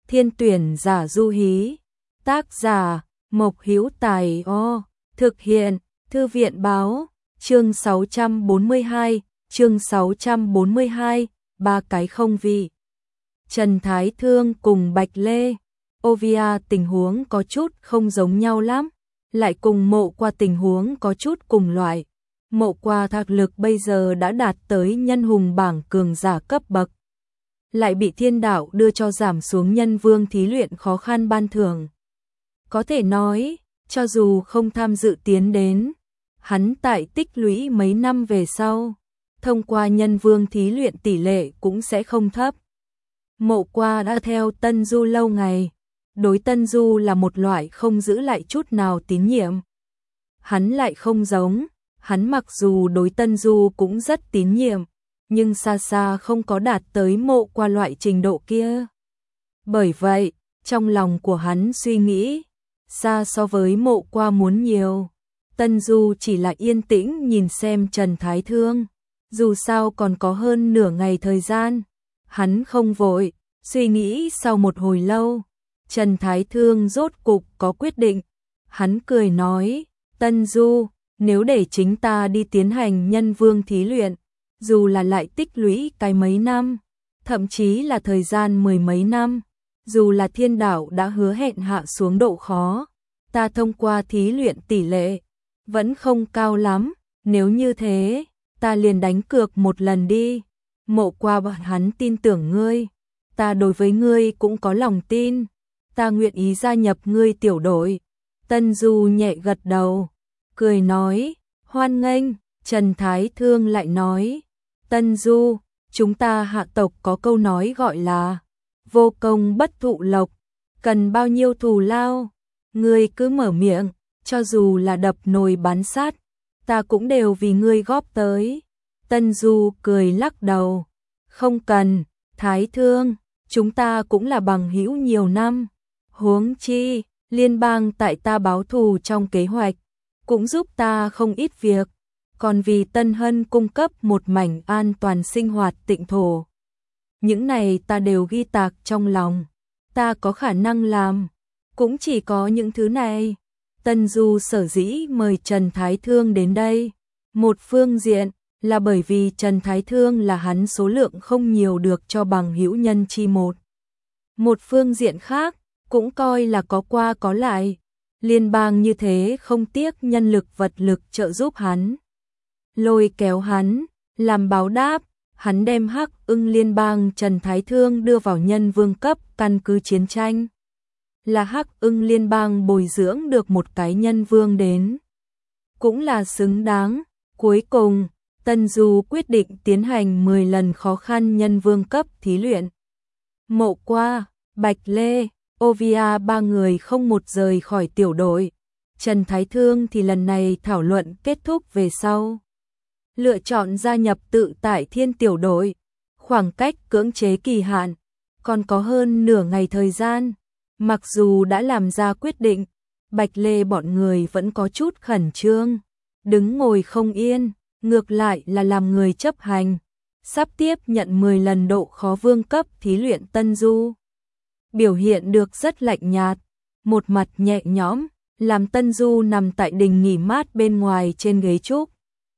Thiên tuyển giả du hí. Tác giả Mộc Hữu Tài. Thực hiện Thư viện báo. Chương 642, ba cái không vị. Trần Thái Thương cùng Bạch Lê, Ovia tình huống có chút không giống nhau lắm, lại cùng Mộ Qua tình huống có chút cùng loại. Mộ Qua thực lực bây giờ đã đạt tới nhân hùng bảng cường giả cấp bậc, lại bị thiên đạo đưa cho giảm xuống nhân vương thí luyện khó khăn ban thưởng. Có thể nói, cho dù không tham dự tiến đến, hắn tại tích lũy mấy năm về sau, thông qua nhân vương thí luyện tỷ lệ cũng sẽ không thấp. Mộ Qua đã theo Tân Du lâu ngày, đối Tân Du là một loại không giữ lại chút nào tín nhiệm. Hắn lại không giống, hắn mặc dù đối Tân Du cũng rất tín nhiệm, nhưng xa xa không có đạt tới Mộ Qua loại trình độ kia. Bởi vậy, trong lòng của hắn suy nghĩ, xa so với Mộ Qua muốn nhiều. Tân Du chỉ là yên tĩnh nhìn xem Trần Thái Thương, dù sao còn có hơn nửa ngày thời gian. Hắn không vội, suy nghĩ sau một hồi lâu, Trần Thái Thương rốt cục có quyết định. Hắn cười nói, Tân Du, nếu để chính ta đi tiến hành nhân vương thí luyện, dù là lại tích lũy cái mấy năm, thậm chí là thời gian mười mấy năm, dù là thiên đạo đã hứa hẹn hạ xuống độ khó, ta thông qua thí luyện tỷ lệ vẫn không cao lắm, nếu như thế, ta liền đánh cược một lần đi. Mộ Qua bọn hắn tin tưởng ngươi, ta đối với ngươi cũng có lòng tin, ta nguyện ý gia nhập ngươi tiểu đội. Tân Du nhẹ gật đầu, cười nói, hoan nghênh. Trần Thái Thương lại nói, Tân Du, chúng ta hạ tộc có câu nói gọi là vô công bất thụ lộc, cần bao nhiêu thù lao, ngươi cứ mở miệng, cho dù là đập nồi bán sắt, ta cũng đều vì ngươi góp tới. Tân Du cười lắc đầu, không cần, Thái Thương, chúng ta cũng là bằng hữu nhiều năm, huống chi, liên bang tại ta báo thù trong kế hoạch, cũng giúp ta không ít việc, còn vì Tân Hân cung cấp một mảnh an toàn sinh hoạt tịnh thổ. Những này ta đều ghi tạc trong lòng, ta có khả năng làm, cũng chỉ có những thứ này. Tân Du sở dĩ mời Trần Thái Thương đến đây, một phương diện là bởi vì Trần Thái Thương là hắn số lượng không nhiều được cho bằng hữu nhân chi một. Một phương diện khác, cũng coi là có qua có lại, liên bang như thế không tiếc nhân lực vật lực trợ giúp hắn, lôi kéo hắn, làm báo đáp, hắn đem Hắc Ưng liên bang Trần Thái Thương đưa vào nhân vương cấp căn cứ chiến tranh. Là Hắc Ưng liên bang bồi dưỡng được một cái nhân vương đến, cũng là xứng đáng. Cuối cùng, Tân Du quyết định tiến hành 10 lần khó khăn nhân vương cấp thí luyện. Mộ Qua, Bạch Lê, Ovia ba người không một rời khỏi tiểu đội. Trần Thái Thương thì lần này thảo luận kết thúc về sau, lựa chọn gia nhập Tự Tại Thiên tiểu đội. Khoảng cách cưỡng chế kỳ hạn còn có hơn nửa ngày thời gian. Mặc dù đã làm ra quyết định, Bạch Lê bọn người vẫn có chút khẩn trương, đứng ngồi không yên, ngược lại là làm người chấp hành, sắp tiếp nhận 10 lần độ khó vương cấp thí luyện. Tân Du biểu hiện được rất lạnh nhạt, một mặt nhẹ nhõm, làm Tân Du nằm tại đình nghỉ mát bên ngoài trên ghế trúc,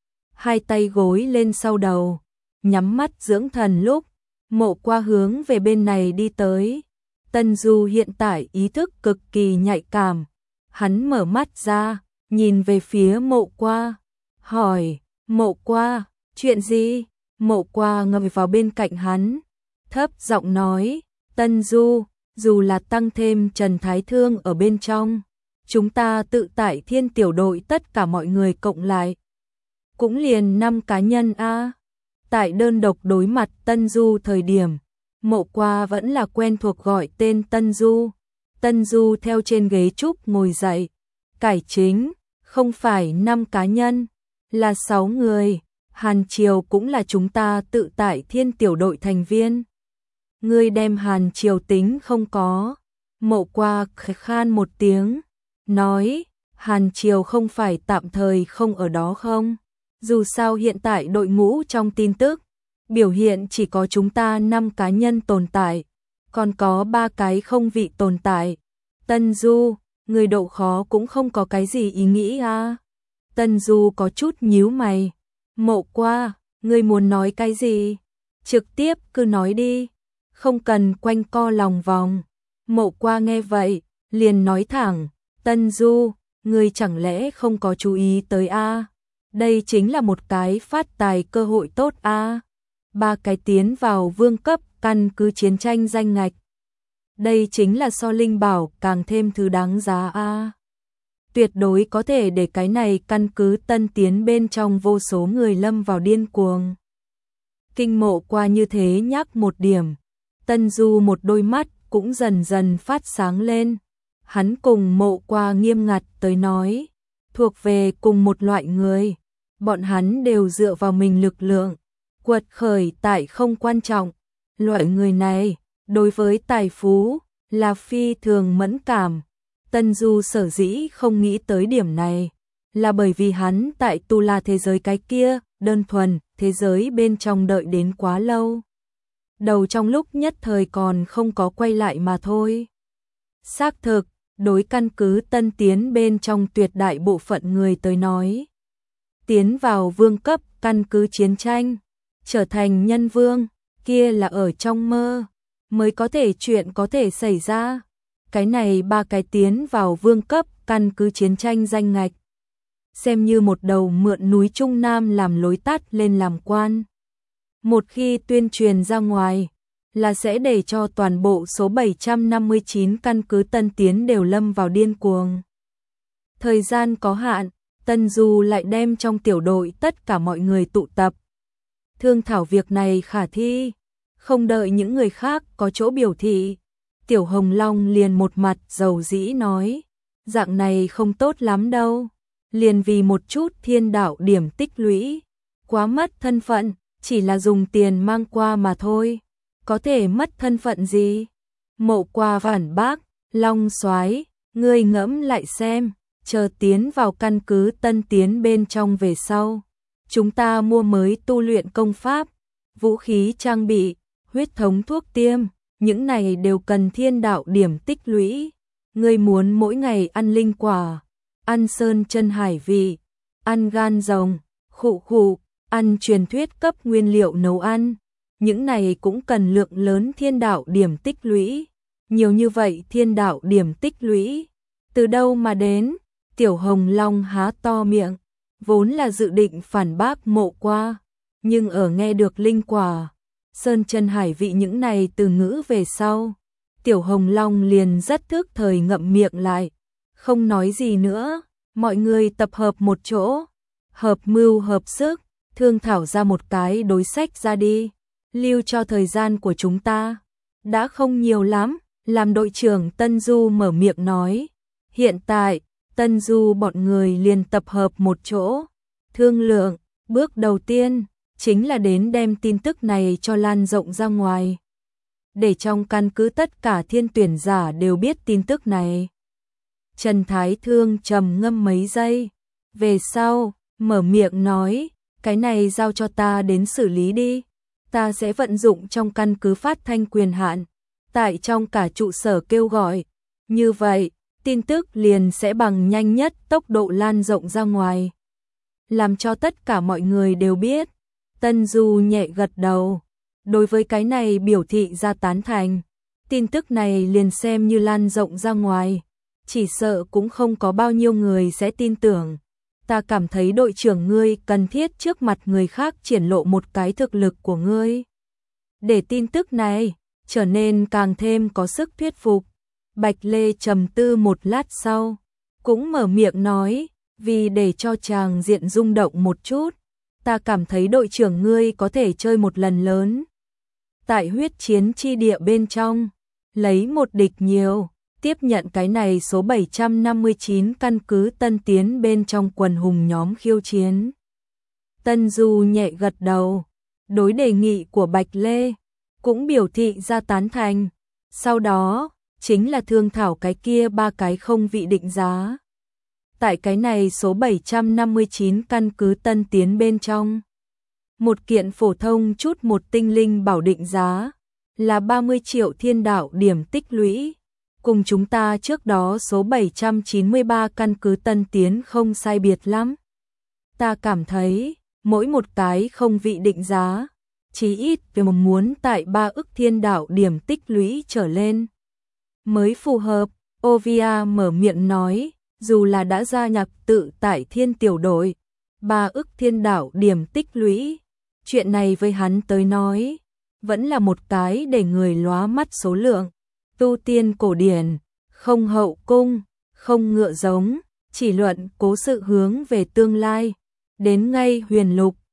hai tay gối lên sau đầu, nhắm mắt dưỡng thần. Lúc Mộ Qua hướng về bên này đi tới, Tân Du hiện tại ý thức cực kỳ nhạy cảm, hắn mở mắt ra, nhìn về phía Mộ Qua, hỏi, Mộ Qua, chuyện gì? Mộ Qua ngồi vào bên cạnh hắn, thấp giọng nói, Tân Du, dù là tăng thêm Trần Thái Thương ở bên trong, chúng ta Tự Tại Thiên tiểu đội tất cả mọi người cộng lại, cũng liền 5 cá nhân a. Tại đơn độc đối mặt Tân Du thời điểm, Mộ Qua vẫn là quen thuộc gọi tên Tân Du. Tân Du theo trên ghế trúc ngồi dậy, cải chính, không phải 5 cá nhân, là 6 người, Hàn Triều cũng là chúng ta Tự Tại Thiên tiểu đội thành viên. Ngươi đem Hàn Triều tính không có? Mộ Qua khan một tiếng, nói, Hàn Triều không phải tạm thời không ở đó không? Dù sao hiện tại đội ngũ trong tin tức biểu hiện chỉ có chúng ta 5 cá nhân tồn tại, còn có 3 cái không vị tồn tại. Tân Du, người độ khó cũng không có cái gì ý nghĩ à? Tân Du có chút nhíu mày. Mộ Qua, ngươi muốn nói cái gì? Trực tiếp cứ nói đi, không cần quanh co lòng vòng. Mộ Qua nghe vậy, liền nói thẳng, Tân Du, ngươi chẳng lẽ không có chú ý tới a? Đây chính là một cái phát tài cơ hội tốt a. 3 cái tiến vào vương cấp căn cứ chiến tranh danh ngạch. Đây chính là so linh bảo càng thêm thứ đáng giá a. Tuyệt đối có thể để cái này căn cứ tân tiến bên trong vô số người lâm vào điên cuồng. Kinh Mộ Qua như thế nhắc một điểm, Tân Du một đôi mắt cũng dần dần phát sáng lên. Hắn cùng Mộ Qua nghiêm ngặt tới nói, thuộc về cùng một loại người, bọn hắn đều dựa vào mình lực lượng, quật khởi tại không quan trọng. Loại người này, đối với tài phú, là phi thường mẫn cảm. Tân Du sở dĩ không nghĩ tới điểm này, là bởi vì hắn tại Tu La thế giới cái kia, đơn thuần, thế giới bên trong đợi đến quá lâu. Đầu trong lúc nhất thời còn không có quay lại mà thôi. Xác thực, đối căn cứ tân tiến bên trong tuyệt đại bộ phận người tới nói. Tiến vào vương cấp căn cứ chiến tranh, trở thành nhân vương, kia là ở trong mơ, mới có thể chuyện có thể xảy ra. Cái này 3 cái tiến vào vương cấp căn cứ chiến tranh danh ngạch, xem như một đầu mượn núi Trung Nam làm lối tắt lên làm quan. Một khi tuyên truyền ra ngoài, là sẽ để cho toàn bộ số 759 căn cứ tân tiến đều lâm vào điên cuồng. Thời gian có hạn, Tân Du lại đem trong tiểu đội tất cả mọi người tụ tập. Thương thảo việc này khả thi, không đợi những người khác có chỗ biểu thị. Tiểu Hồng Long liền một mặt dầu dĩ nói, dạng này không tốt lắm đâu, liền vì một chút thiên đạo điểm tích lũy, quá mất thân phận, chỉ là dùng tiền mang qua mà thôi, có thể mất thân phận gì? Mộ Qua phản bác, Long Soái, ngươi ngẫm lại xem, chờ tiến vào căn cứ tân tiến bên trong về sau, chúng ta mua mới tu luyện công pháp, vũ khí trang bị, huyết thống thuốc tiêm, những này đều cần thiên đạo điểm tích lũy. Ngươi muốn mỗi ngày ăn linh quả, ăn sơn chân hải vị, ăn gan rồng, khụ khụ, ăn truyền thuyết cấp nguyên liệu nấu ăn, những này cũng cần lượng lớn thiên đạo điểm tích lũy. Nhiều như vậy thiên đạo điểm tích lũy, từ đâu mà đến? Tiểu Hồng Long há to miệng, vốn là dự định phản bác Mộ Qua, nhưng ở nghe được linh quả, sơn chân hải vị những này từ ngữ về sau, Tiểu Hồng Long liền rất thức thời ngậm miệng lại, không nói gì nữa. Mọi người tập hợp một chỗ, hợp mưu hợp sức, thương thảo ra một cái đối sách ra đi, lưu cho thời gian của chúng ta đã không nhiều lắm. Làm đội trưởng Tân Du mở miệng nói, hiện tại Tân Du bọn người liền tập hợp một chỗ, thương lượng. Bước đầu tiên chính là đến đem tin tức này cho lan rộng ra ngoài, để trong căn cứ tất cả thiên tuyển giả đều biết tin tức này. Trần Thái Thương trầm ngâm mấy giây, về sau mở miệng nói, cái này giao cho ta đến xử lý đi, ta sẽ vận dụng trong căn cứ phát thanh quyền hạn, tại trong cả trụ sở kêu gọi, như vậy tin tức liền sẽ bằng nhanh nhất tốc độ lan rộng ra ngoài, làm cho tất cả mọi người đều biết. Tân Du nhẹ gật đầu, đối với cái này biểu thị ra tán thành. Tin tức này liền xem như lan rộng ra ngoài, chỉ sợ cũng không có bao nhiêu người sẽ tin tưởng. Ta cảm thấy đội trưởng ngươi cần thiết trước mặt người khác triển lộ một cái thực lực của ngươi, để tin tức này trở nên càng thêm có sức thuyết phục. Bạch Lê trầm tư một lát sau, cũng mở miệng nói, vì để cho chàng diện rung động một chút, ta cảm thấy đội trưởng ngươi có thể chơi một lần lớn. Tại huyết chiến chi địa bên trong, lấy một địch nhiều, tiếp nhận cái này số 759 căn cứ tân tiến bên trong quần hùng nhóm khiêu chiến. Tân Du nhẹ gật đầu, đối đề nghị của Bạch Lê, cũng biểu thị ra tán thành. Sau đó, chính là thương thảo cái kia 3 cái không vị định giá. Tại cái này số 759 căn cứ tân tiến bên trong, một kiện phổ thông chút một tinh linh bảo định giá là 30 triệu thiên đạo điểm tích lũy. Cùng chúng ta trước đó số 793 căn cứ tân tiến không sai biệt lắm. Ta cảm thấy, mỗi một cái không vị định giá, chí ít về một muốn tại 3 ức thiên đạo điểm tích lũy trở lên. Mới phù hợp, Ovia mở miệng nói, dù là đã gia nhập tự tại thiên tiểu đội, 3 ức thiên đạo điểm tích lũy. Chuyện này với hắn tới nói, vẫn là một cái để người lóa mắt số lượng. Tu tiên cổ điển, không hậu cung, không ngựa giống, chỉ luận cố sự hướng về tương lai. Đến ngay huyền lục,